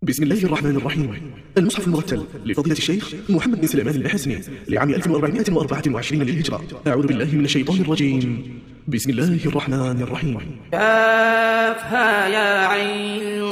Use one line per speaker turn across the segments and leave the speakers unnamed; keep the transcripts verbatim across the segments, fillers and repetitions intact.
بسم الله الرحمن الرحيم. المصحف المرتل لفضيلة الشيخ محمد بن سليمان الحسني لعام ألف وأربعمائة وأربعة وعشرين للهجرة. أعوذ بالله من الشيطان الرجيم. بسم الله الرحمن الرحيم.
كافها يا عين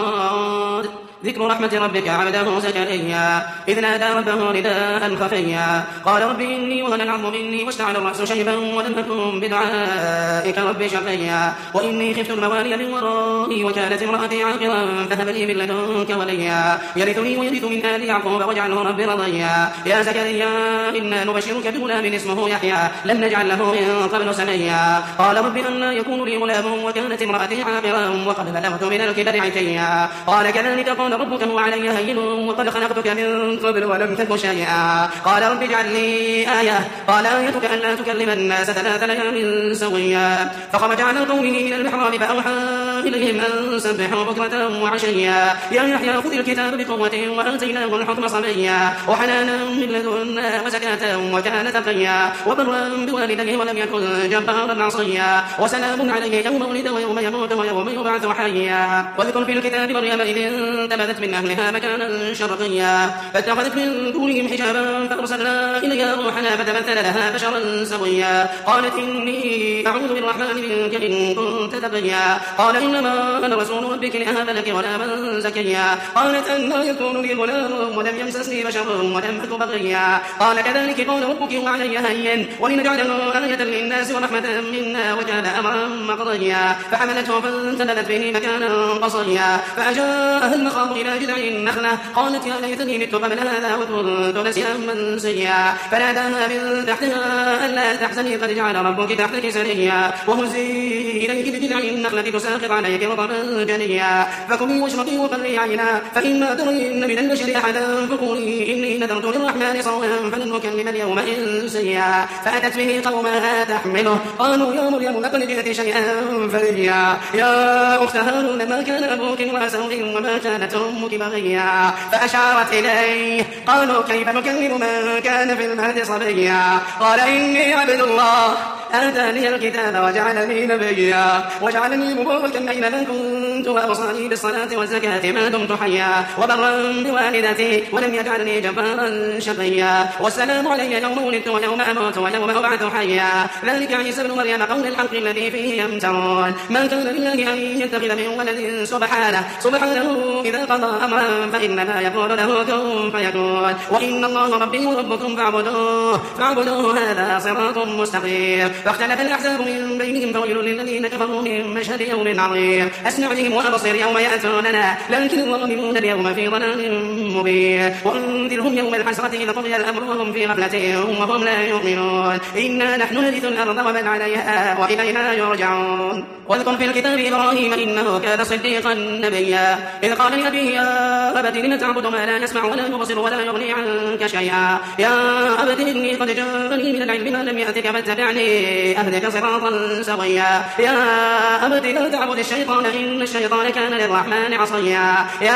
صاد. ذكر رحمة ربك عبده زكريا إذ نادى ربه نداء خفيا قال رب إني وهن العظم مني واشتعل الرأس شيبا ولم أكن بدعائك رب شقيا وإني خفت الموالي من ورائي وكانت امرأتي عاقرا فهب لي من لدنك وليا يرثني ويرث من آل يعقوب واجعله رب رضيا يا زكريا إنا نبشرك بغلام اسمه يحيى لم نجعل له من قبل سميا قال رب أنى يكون لي غلام وكانت امرأتي عاقرا وقد بلغت من الكبر عتيا قال كذلك قال ربك هو علي هين وقد خلقتك من قبل ولم تك شيئا قال رب اجعل لي آية قال آيتك ألا تكلم الناس ثلاث ليال سويا فخرج على قومه من المحراب فأوحى إليهم أن سبحوا بكرة وعشيا يا يحيى خذ الكتاب بقوة وآتيناه الحكم صبيا وحنانا من لدنا وزكاة وكان تقيا وبرا بوالديه ولم يكن جبارا عصيا وسلام عليه يوم ولد ويوم يموت ويوم يبعث حيا واذكر في الكتاب مريم إذ انتبذت من أهلها مكانا شرقيا فاتخذت من دونهم حجابا فأرسلنا إليها روحنا فتمثل لها بشرا سويا قالت إني أعوذ بالرحمن منك إن كنت تقيا قال إنما أنا رسول ربك لأهب لك غلاما زكيا قالت أنى يكون لي غلام ولم يمسسني بشر ولم أك بغيا قال كذلك قال ربك وعلي هين ولنجعله آية للناس ورحمة منا وكان أمرا مقضيا فحملته فانتبذت به مكانا قصيا فأجاءها المخاض إلى جذع النخلة قالت يا ليتني مت قبل هذا وكنت نسيا منسيا فناداها من تحتها ألا تحزني قد جعل ربك تحتك سريا وهزي إليك بجذع النخلة تساقط عليك رطبا جنيا فكلي واشربي وقري عينا فإما ترين من البشر أحدا فقولي إني نذرت للرحمن صوما فلن أكلم اليوم إنسيا فأتت به قومها تحمله قالوا يا مريم لقد جئت شيئا فريا يا أخت هارون ما كان أبوك امرأ سوء وما كانت أمك بغيا فأشارت إليه قالوا كيف نكلم من كان في المهد صبيا قال إني عبد الله آتاني الكتاب وجعلني نبيا وجعلني مباركا أينما كنت وأوصاني بالصلاة والزكاة ما دمت حيا وبرا بوالدتي ولم يجعلني جبارا شقيا والسلام علي يوم ولدت ويوم أموت ويوم أبعث حيا ذلك عيسى ابن مريم قول الحق الذي فيه يمترون ما كان لله أن يتخذ من ولد سبحانه سبحانه إذا قضى أمرا فإنما يقول له كن فيكون وإن الله ربي وربكم فاعبدوه فاعبدوه هذا صراط مستقيم فاختلف الأحزاب من بينهم فويل للذين كفروا من مشهد يوم عظيم أسمع بهم وأبصر يوم يأتوننا لكن الظالمون اليوم في ضلال مبين وأنذرهم يوم الحسرة إذا قضي الأمر وهم في غفلة وهم لا يؤمنون إنا نحن نرث الأرض ومن عليها وإلينا يرجعون واذكر في الكتاب إبراهيم إنه كان صديقا نبيا إذ قال لأبيه يا أبت لم تعبد ما لا يسمع ولا يبصر ولا يغني عنك شيئا يا أبت إني قد جاءني من العلم ما لم يأتك فاتبعني أهدك صراطا سويا يا أبت لا تعبد الشيطان إن الشيطان كان للرحمن عصيا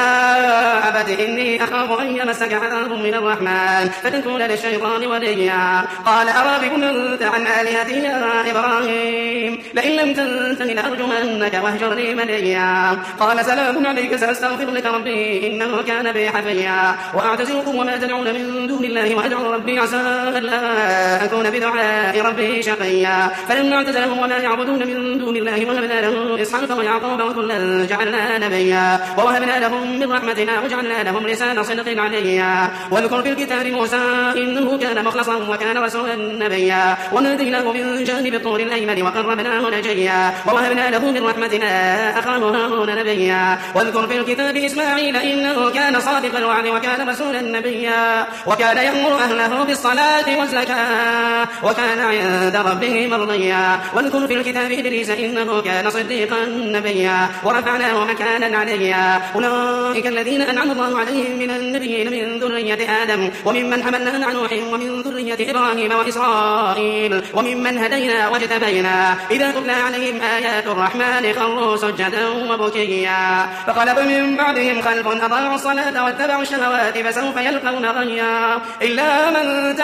يا أبت إني أخاف أن يمسك عذاب من الرحمن فتكون للشيطان وليا قال أراغب أنت عن آلهتي يا إبراهيم لئن لم تنته لأرجمنك واهجرني مليا قال سلام عليك سأستغفر لك ربي إنه كان بي حفيا وأعتزلكم وما تدعون من دون الله وأدعو ربي عسى ألا أكون بدعاء ربي شقيا فلما اعتزلهم وما يعبدون من دون الله وهبنا له إسحاق ويعقوب وكلا جعلنا نبيا ووهبنا لهم من رحمتنا وجعلنا لهم لسان صدق عليا واذكر في الكتاب موسى إنه كان مخلصا وكان رسولا نبيا وناديناه من جانب الطور الأيمن وقربناه نجيا ووهبنا له من رحمتنا أخاه هارون نبيا واذكر في الكتاب إسماعيل إنه كان صادق الوعد وكان رسولا نبيا وكان يأمر أهله بالصلاة والزكاة وكان عند ربه مرضيا واذكر في الكتاب إدريس إنه كان صديقا نبيا ورفعناه مكانا عليا أولئك الذين أنعم الله عليهم من النبيين من ذرية آدم وممن حملنا مع نوح ومن ذرية إبراهيم وإسرائيل وممن هدينا واجتبينا إذا تتلى عليهم آيات الرحمن خروا سجدا وبكيا فخلف من بعدهم خلف أضاعوا الصلاة واتبعوا الشهوات فسوف يلقون غيا إلا من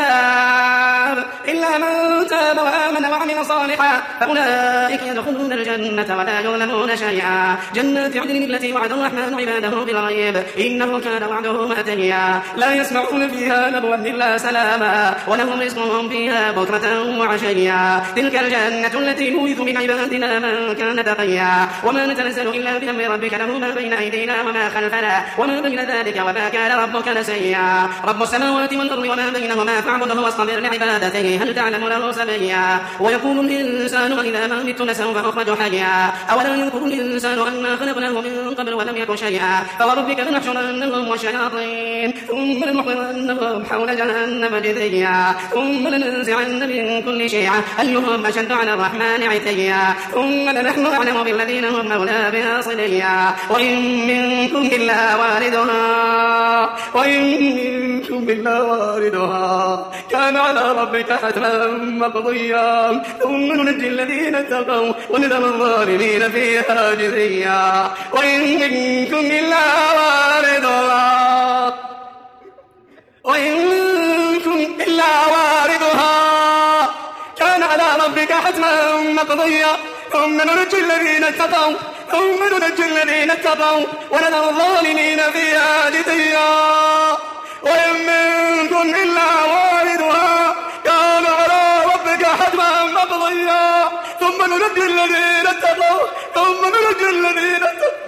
تاب إلا من تاب وآمن وعمل صالحا فأولئك يدخلون الجنة ولا يظلمون شيئا جنات عدن التي وعد الرحمن عباده بالغيب إنه كان وعده مأتيا لا يسمعون فيها لغوا إلا سلاما ولهم رزقهم فيها بكرة وعشيا تلك الجنة التي نورث من عبادنا من كان تقيا وما نتنزل إلا بأمر ربك له ما بين أيدينا وما خلفنا وما بين ذلك وما كان ربك نسيا رب السماوات والأرض وما بينهما فاعبده واصطبر لعبادته هل تعلم له سميا ويقول الإنسان إذا ما مت لسوف أخرج حيا أولا يذكر الإنسان أنا خلقناه من قبل ولم يكن شيئا فوربك لنحشرنهم والشياطين ثم لنحضرنهم حول جهنم جثيا ثم لننزعن من كل شيعة أيهم أشد على الرحمن عتيا ثم لنحن أعلم بالذين هم أولى بها صليا وإن منكم إلا واردها وإن منكم إلا واردها كان على ربك حتما مقضيا ثم ننجي الذين اتقوا ونذر الظالمين فيها جثيا وإن منكم إلا واردها وإن منكم إلا واردها كان على ربك حتما مقضيا ثم ننجي الذين اتقوا ثم ننجي الذين اتقوا ونذر الظالمين فيها جثيا وإن منكم إلا واردها كان على ربك حتما مقضيا ثم ننجي الذين اتقوا ثم ننجي الذين اتقوا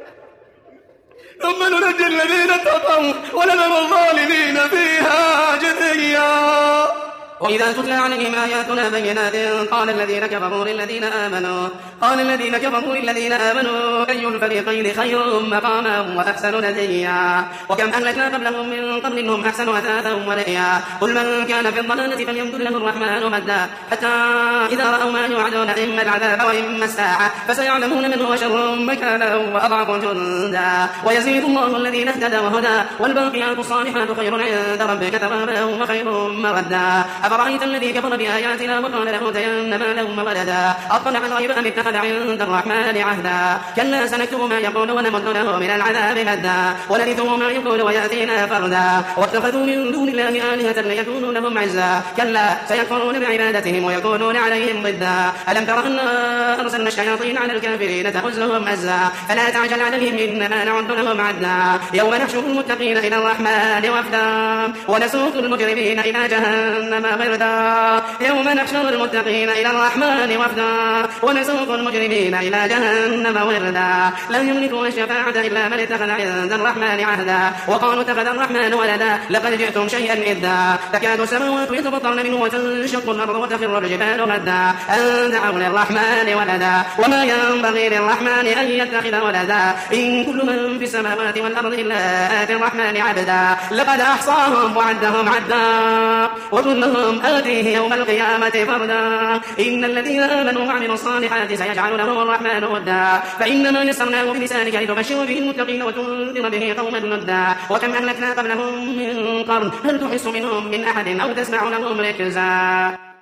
ثم ننجي الذين اتقوا ونذر الظالمين فيها جثيا وإذا تتلى عليهم آياتنا بينات قال الذين كفروا للذين آمنوا قال الذين كفروا للذين آمنوا أي الفريقين خير مقاما وأحسن نديا وكم أهلكنا قبلهم من قرن هم أحسن أثاثا ورئيا قل من كان في الضلالة فليمدد له الرحمن مدا حتى إذا رأوا ما يوعدون إما العذاب وإما الساعة فسيعلمون من هو شر مكانا وأضعف جندا ويزيد الله الذين اهتدوا وهدى والباقيات الصالحات خير عند ربك ثوابا وخير مردا أفرأيت الذي كفر بآياتنا وقال لأوتين مالا وولدا أطلع الغيب أم اتخذ عند الرحمن عهدا كلا سنكتب ما يقول ونمد له من العذاب مدا ونرثه ما يقول ويأتينا فردا واتخذوا من دون الله آلهة ليكونوا لهم عزا كلا سيكفرون بعبادتهم ويكونون عليهم ضدا ألم تر أنا أرسلنا الشياطين على الكافرين تحزهم عزا فلا تعجل عليهم إنما نعد لهم عدا يوم نحشر المتقين إلى الرحمن وفدا ونسوق المجرمين إلى جهنم وردا يوم نحشر المتقين إلى الرحمن وفدا ونسوق المجرمين إلى جهنم وردا لا يملكون الشفاعة إلا من اتخذ عند الرحمن عهدا وقالوا اتخذ الرحمن ولدا لقد جئتم شيئا إدا تكاد السماوات يتفطرن منه وتنشق الأرض وتخر الجبال هدا أن دعوا للرحمن ولدا وما ينبغي للرحمن أن يتخذ ولدا إن كل من في السماوات والأرض إلا آتي الرحمن عبدا لقد أحصاهم وعدهم عدا وكلهم آتيه يوم القيامة فردا إن الذين آمنوا وعملوا الصالحات سيجعل لهم الرحمن ودا فإنما يسرناه بلسانك لتبشر به المتقين وتنذر به قوما لدا وكم أهلكنا قبلهم من قرن هل تحس منهم من أحد أو تسمع لهم ركزا.